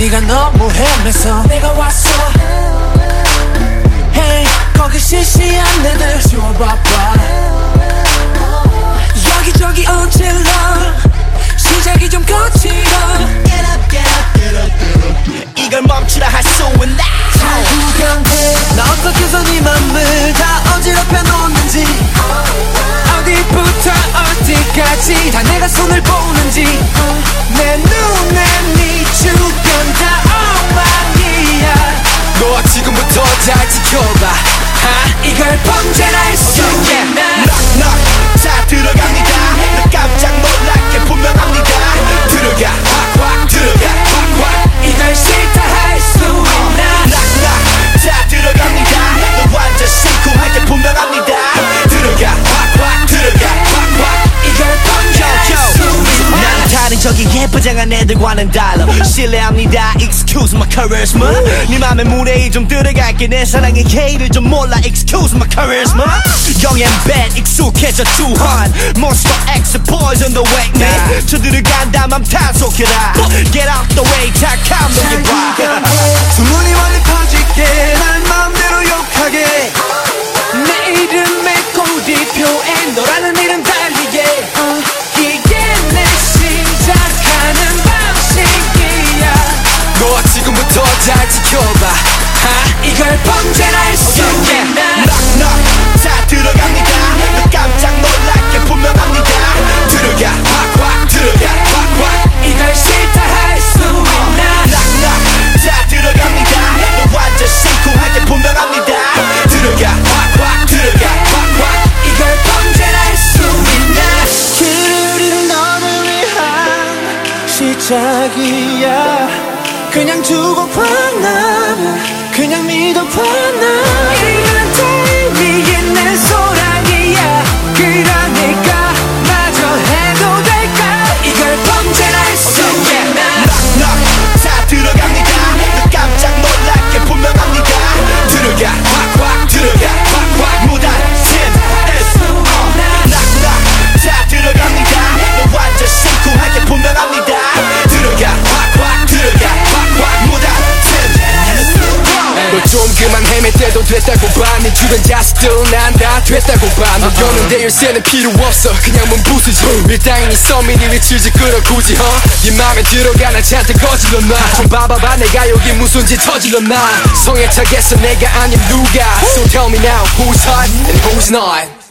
네가 너무 헤매서 내가 왔어. Hey 거기 시시한 애들 지워봐봐. 여기저기 어질러 시작이 좀 거칠어. Get up, get up, get up, get up. 이걸 멈추라 할 수 있나? 잘 구경해. 나 어떻게 해서 네 맘을 다 어지럽혀 놓는지, 어디부터 어디까지 다 내가 손을 보는지. 내 눈에 네 주변 다 엉망이야. 너 지금부터 잘 지켜봐. 이걸 범죄라 할 수 있나? Knock knock 다 들어갑니다. 너 깜짝 놀랄게 분명합니다. 들어가 확확 들어가 확확. 이걸 싫다 할 수 있나? Knock knock 다 들어갑니다. 너 완전 심쿵할게 분명합니다. 들어가 확확 들어가 확확. 이걸 범죄라 할 수 있나? 난 다른 저기 예쁘장한 애들과는 달라. 실례합니다. Excuse my charisma. 네 맘에 물에 좀 들어갈게. 내 사랑의 K를 좀 몰라. Excuse my charisma. Young and bad 익숙해져 주한 Monster X boys on the way man. 쳐들어간다 맘 탄속해라. Get out the way 착함 넘겨봐. 소문이 멀리 퍼지게 날 마음대로 욕하게. 내 이름에 꼬리표에 너라는 이름 달리게. 이게 내 시작하는 방식이야. 너 지금부터 잘 지켜봐. 이걸 범죄라 할 수 있나? Knock knock 다 들어갑니다. 너 깜짝 놀랄게 분명합니다. 들어가 확확 들어가 확확. 이걸 싫다 할 수 있나? Knock knock 다 들어갑니다. 너 완전 심쿵할게 분명합니다. 들어가 확확 들어가 확확. 이걸 범죄라 할 수 있나? 길을 너를 위한 시작이야. 그냥 두고봐 나, 그냥 믿어봐 나. 이런 타이밍이 내 소랑이야. 그러니까 마저 해도 될까? 이걸 범죄라 할 수 있나? Knock knock 다 들어갑니다. 너 깜짝 놀랄게 분명합니다. 들어가 확확 들어가 확확. 무단침 S Knock knock 다 들어갑니다. 너 완전 심쿵할게 분명합니다. 들어가 확확 들어가 확확. 무단침 S 너 좀 그만 헤맬 때도 됐다고 봐. 네 주변 자식들 난 다 됐다고 봐. 너 여는데 열쇠는 필요 없어. 그냥 문 부수지. 일당이니 써미니 위치지 끌어 굳이 네 맘에 들어가나 잔뜩 거질러 놔. 좀 봐봐봐 내가 여기 무슨 짓 저질러 놔. 성에 차겠어 내가 아님 누가. So tell me now who's hot and who's not.